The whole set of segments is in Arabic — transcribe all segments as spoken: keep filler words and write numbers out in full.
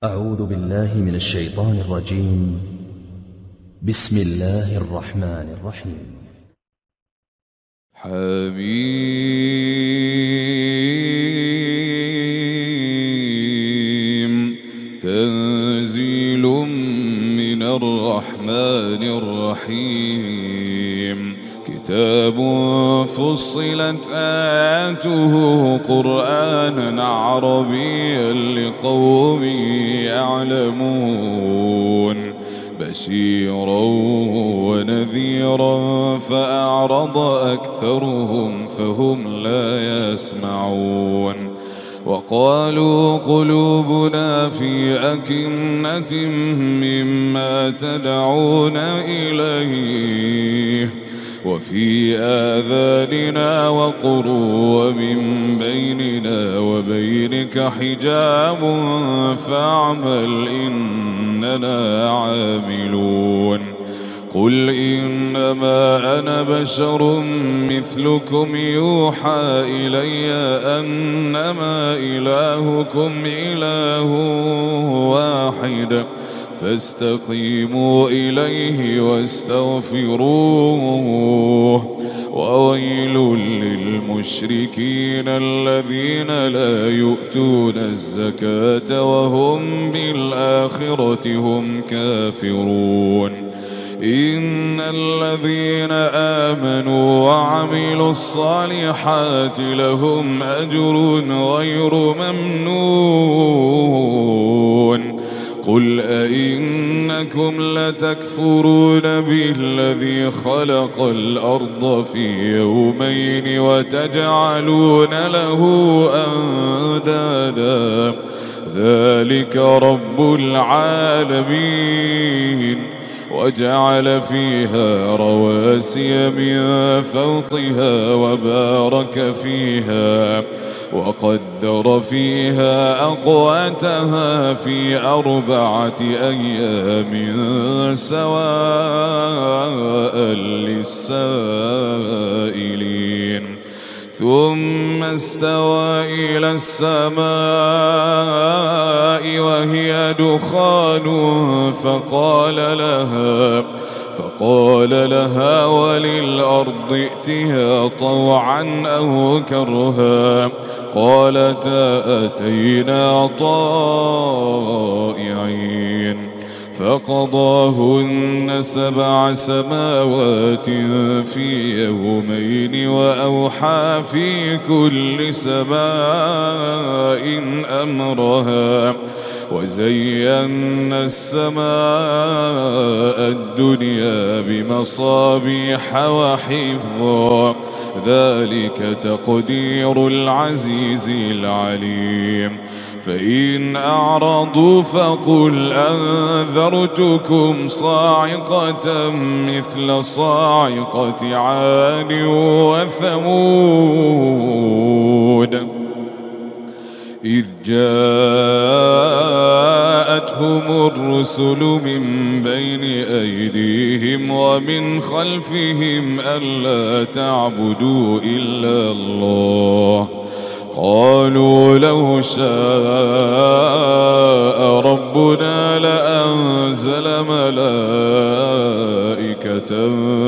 أعوذ بالله من الشيطان الرجيم. بسم الله الرحمن الرحيم. حميم تنزيل من الرحمن الرحيم. كتاب فصلت آياته قرآنا عربيا لقوم يعلمون بشيرا ونذيرا فأعرض أكثرهم فهم لا يسمعون. وقالوا قلوبنا في أكنة مما تدعون إليه وفي آذاننا وقر ومن بيننا وبينك حجاب فاعمل إننا عاملون. قل إنما أنا بشر مثلكم يوحى إلي أنما إلهكم إله واحد فاستقيموا إليه واستغفروه. وويل للمشركين الذين لا يؤتون الزكاة وهم بالآخرة هم كافرون. إن الذين آمنوا وعملوا الصالحات لهم أجر غير ممنون. قل أئنكم لتكفرون بالذي خلق الأرض في يومين وتجعلون له أندادا ذلك رب العالمين. وجعل فيها رواسي من فوقها وبارك فيها وقدر فيها أقواتها في أربعة أيام سواء للسائلين. ثم استوى إلى السماء وهي دخان فقال لها فقال لها وللأرض ائتها طوعا أو كرها قالتا أتينا طائعين. فقضاهن سبع سماوات في يومين وأوحى في كل سماء أمرها وزينا السماء الدنيا بمصابيح وحفظا ذلك تقدير العزيز العليم. فإن أعرضوا فقل أنذرتكم صاعقة مثل صاعقة عاد وثمود إذ جاءتهم الرسل من بين أيديهم ومن خلفهم ألا تعبدوا إلا الله قالوا لو شاء ربنا لأنزل ملائكة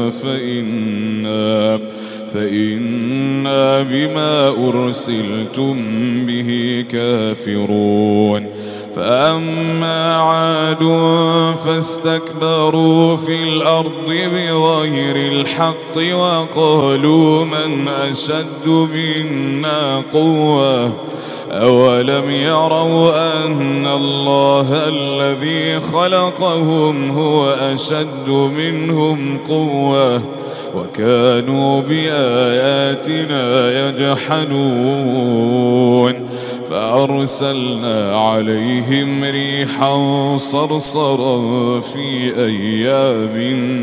فإنا فإنا بما أرسلتم به كافرون. فأما عاد فاستكبروا في الأرض بغير الحق وقالوا من أشد منا قوة أولم يروا أن الله الذي خلقهم هو أشد منهم قوة وكانوا بآياتنا يجحدون. فأرسلنا عليهم ريحا صرصرا في أيام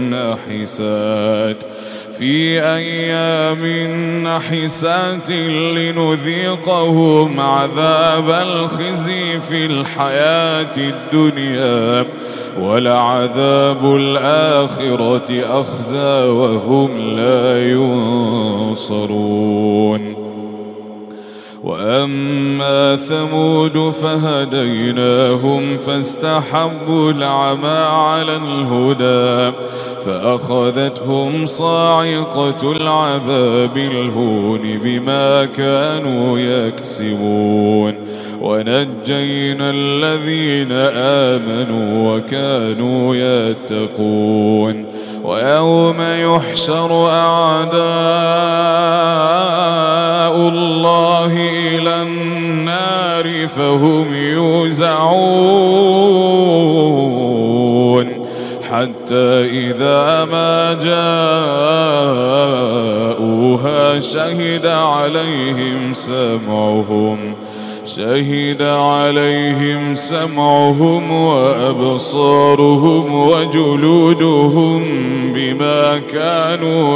نحسات في أيام نحسات لنذيقهم عذاب الخزي في الحياة الدنيا ولعذاب الآخرة أخزى وهم لا ينصرون. وأما ثمود فهديناهم فاستحبوا العمى على الهدى فأخذتهم صاعقة العذاب الهون بما كانوا يكسبون ونجينا الذين آمنوا وكانوا يتقون ويوم يحشر أعداء الله إلى النار فهم يوزعون حتى إذا ما جاءوها شهد عليهم سمعهم شهد عليهم سمعهم وأبصارهم وجلودهم بما كانوا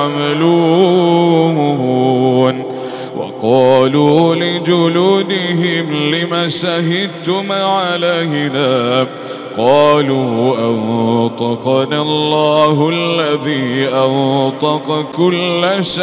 يعملون وقالوا لجلودهم لم شهدتم علينا قالوا أنطقنا الله الذي أنطق كل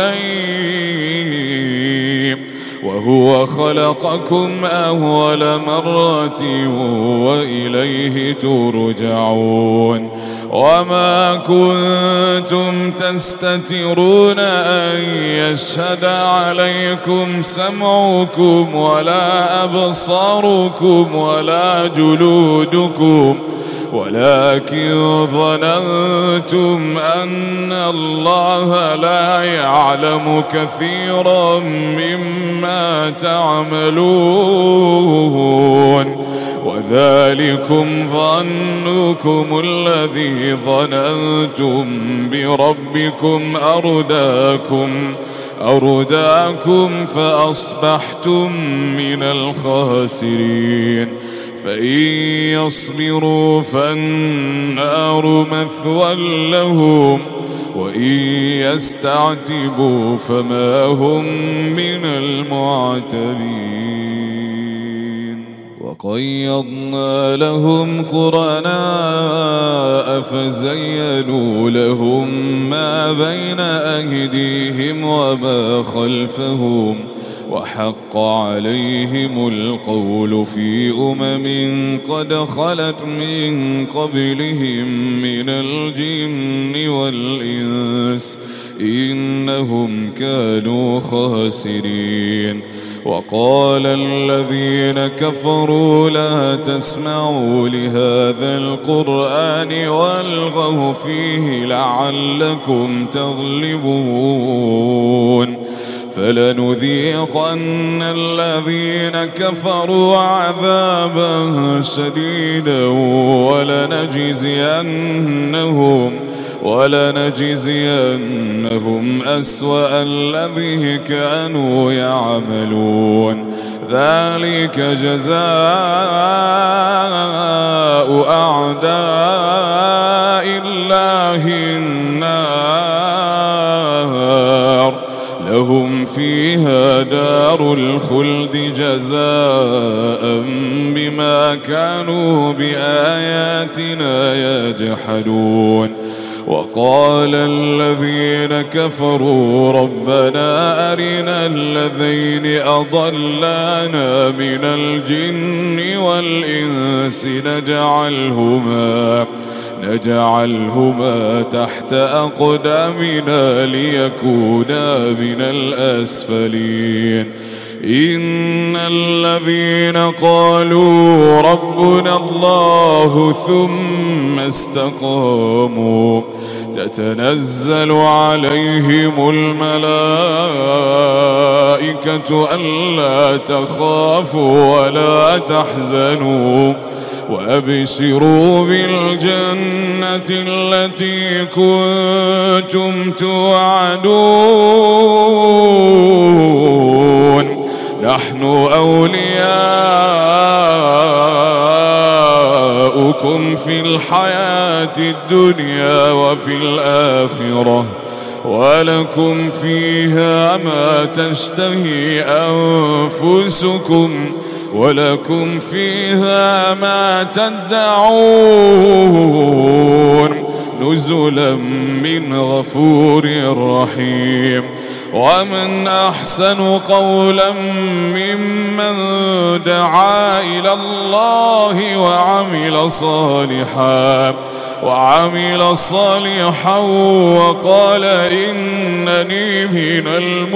شيء وهو خلقكم أول مرة وإليه ترجعون وما كنتم تستترون أن يشهد عليكم سمعكم ولا أبصاركم ولا جلودكم ولكن ظننتم أن الله لا يعلم كثيرا مما تعملون وذلكم ظنكم الذي ظننتم بربكم أرداكم أرداكم فأصبحتم من الخاسرين فإن يصبروا فالنار مثوى لهم وإن يستعتبوا فما هم من المعتبين وقيضنا لهم قرناء فزينوا لهم ما بين أيديهم وما خلفهم وحق عليهم القول في أمم قد خلت من قبلهم من الجن والإنس إنهم كانوا خاسرين وقال الذين كفروا لا تسمعوا لهذا القرآن والغوا فيه لعلكم تغلبون فلنذيقن الذين كفروا عذابا شديدا ولنجزينهم ولنجزينهم أسوأ الذي كانوا يعملون ذلك جزاء أعداء الله النار لهم فيها دار الخلد جزاء بما كانوا بآياتنا يجحدون وقال الذين كفروا ربنا أرنا الذين أضلانا من الجن والإنس نجعلهما نجعلهما تحت أقدامنا ليكونا من الأسفلين إن الذين قالوا ربنا الله ثم استقاموا تتنزل عليهم الملائكة ألا تخافوا ولا تحزنوا وأبشروا بالجنة التي كنتم توعدون نحن أولياؤكم في الحياة الدنيا وفي الآخرة ولكم فيها ما تشتهي أنفسكم ولكم فيها ما تدعون نزلا من غفور رحيم ومن أحسن قولا ممن دعا إلى الله وعمل صالحا وعمل صالحا وقال إنني من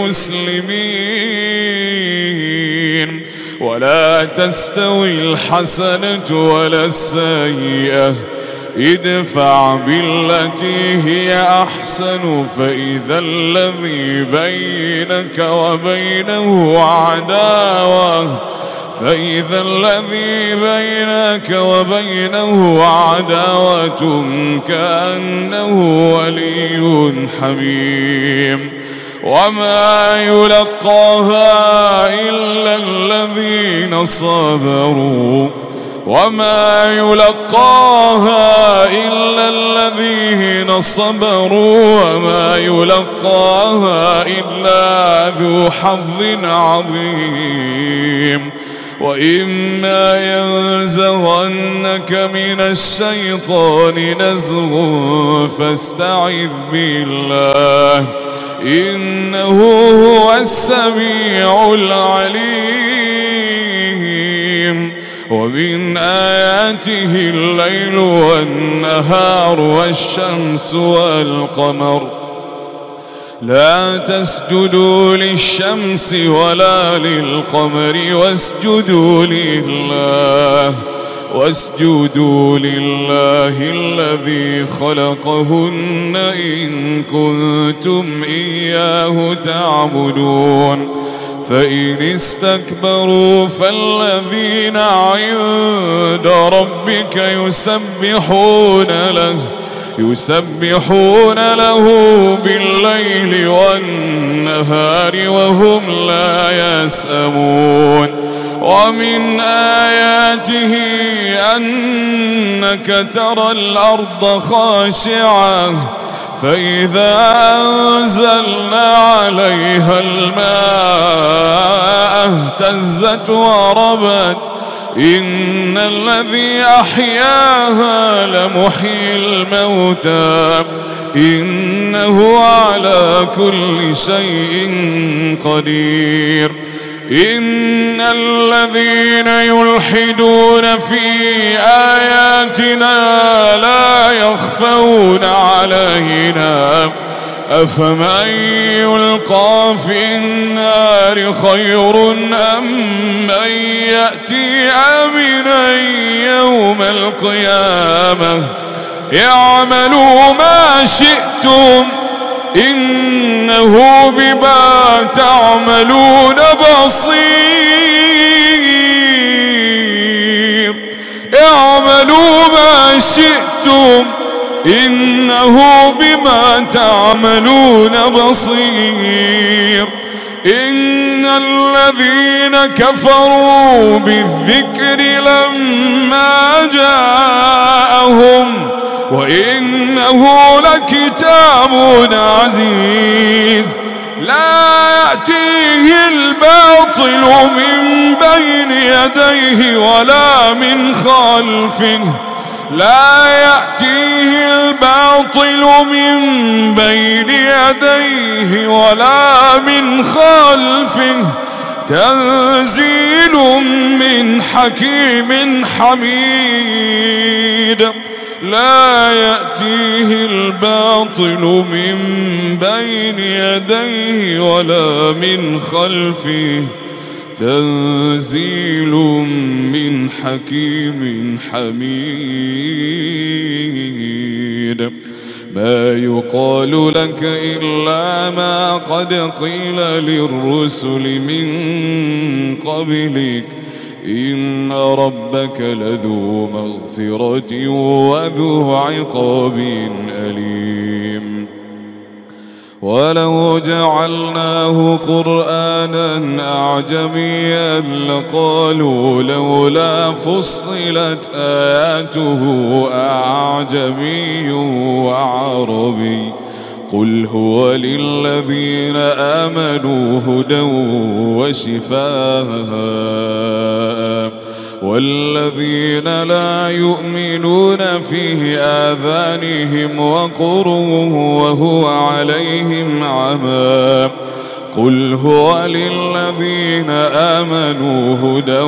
المسلمين. ولا تستوي الحسنة ولا السيئة، ادفع بالتي هي أحسن فإذا الذي بينك وبينه عداوة فإذا الذي بينك وبينه عداوة كأنه ولي حميم. وما يلقاها إلا الذين صبروا وما يلقاها إلا الذين صبروا وما يلقاها إلا ذو حظ عظيم. وإما ينزغنك من الشيطان نزغ فاستعذ بالله إنه هو السميع العليم. ومن آياته الليل والنهار والشمس والقمر لا تسجدوا للشمس ولا للقمر واسجدوا لله واسجدوا لله الذي خلقهن إن كنتم إياه تعبدون. فإن استكبروا فالذين عند ربك يسبحون له يسبحون له بالليل والنهار وهم لا يسأمون. ومن آياته أنك ترى الأرض خاشعة فإذا أنزلنا عليها الماء اهتزت وربت إن الذي أحياها لمحيي الموتى إنه على كل شيء قدير. إن الذين يلحدون في آياتنا لا يخفون علينا أفمن يلقى في النار خير أم من يأتي آمنا يوم القيامة اعملوا ما شئتم إنه بما تعملون بصير. اعملوا ما شئتم إنه بما تعملون بصير. إن الذين كفروا بالذكر لما جاءهم وإنه لكتاب عزيز لا يأتيه الباطل من بين يديه ولا من خلفه لا يأتيه الباطل من بين يديه ولا من خلفه تنزيل من حكيم حميد. لا يأتيه الباطل من بين يديه ولا من خلفه تنزيل من حكيم حميد. ما يقال لك إلا ما قد قيل للرسل من قبلك إن ربك لذو مغفرة وذو عقاب أليم. ولو جعلناه قرآنا أعجميا لقالوا لولا فصلت آياته أعجمي وعربي قل هو للذين آمنوا هدى وشفاء والذين لا يؤمنون في آذانهم وقر وهو عليهم عمى قل هو للذين آمنوا هدى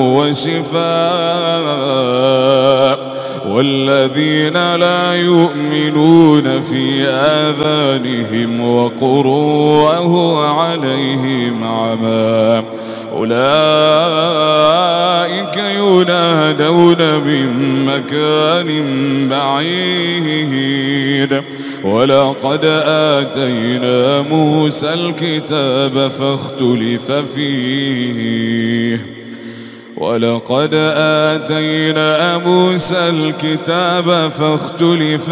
وشفاء والذين لا يؤمنون في آذانهم وقر وهو عليهم عمى أولئك ينادون من مكان بعيد ولقد آتينا موسى الكتاب فاختلف فيه ولقد آتينا موسى الكتاب فاختلف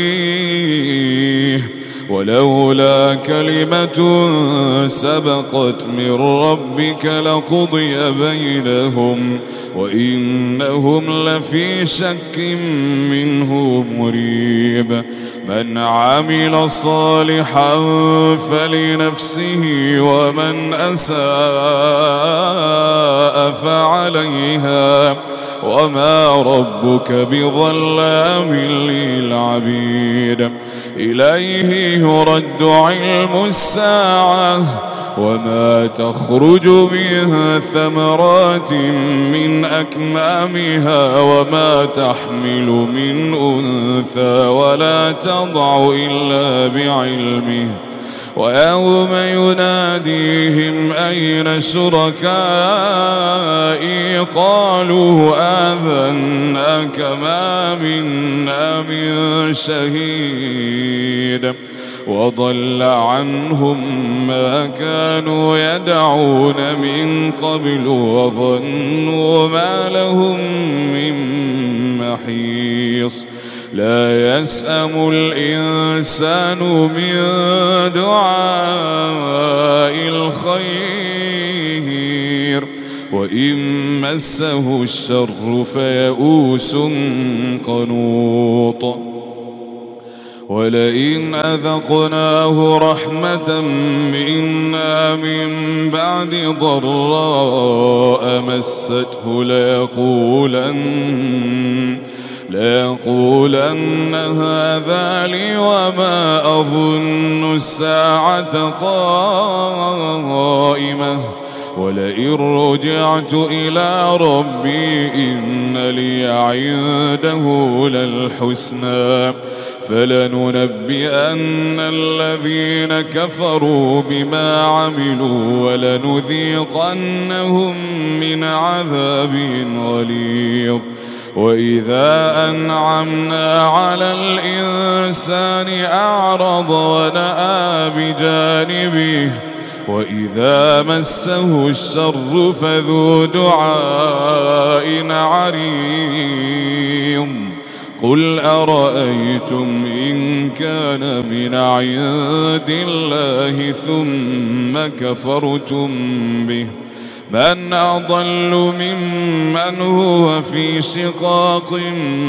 فيه ولولا كلمة سبقت من ربك لقضي بينهم وإنهم لفي شك منه مريب من عمل صالحا فلنفسه ومن أساء فعليها وما ربك بظلام للعبيد إليه يرد علم الساعة وما تخرج منها ثمرات من أكمامها وما تحمل من أنثى ولا تضع إلا بعلمه ويوم يناديهم أين شركائي قالوا آذناك ما منا من شهيد وضل عنهم ما كانوا يدعون من قبل وظنوا ما لهم من محيص لا يسأم الإنسان من دعاء الخير وإن مسه الشر فيئوس قنوط ولئن أذقناه رحمة منا من بعد ضراء مسته ليقولن ليقولن هذا لي وما أظن الساعة قائمة ولئن رجعت إلى ربي إن لي عنده للحسنى فلننبئن الذين كفروا بما عملوا ولنذيقنهم من عذاب غليظ وإذا أنعمنا على الإنسان أعرض ونأى بجانبه وإذا مسه الشر فذو دعاء عريض قل أرأيتم إن كان من عند الله ثم كفرتم به من أضل ممن هو في شقاق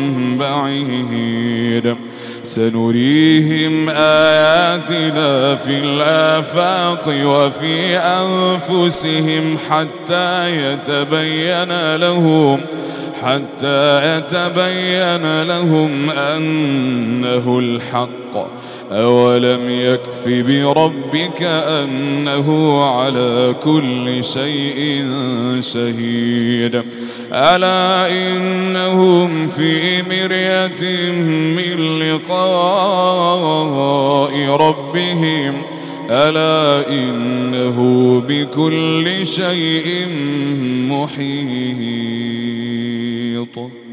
بعيد سنريهم آياتنا في الآفاق وفي أنفسهم حتى يتبين لهم حتى يتبين لهم أنه الحق أولم يكف بربك أنه على كل شيء شهيد ألا إنهم في مرية من لقاء ربهم ألا إنه بكل شيء محيط.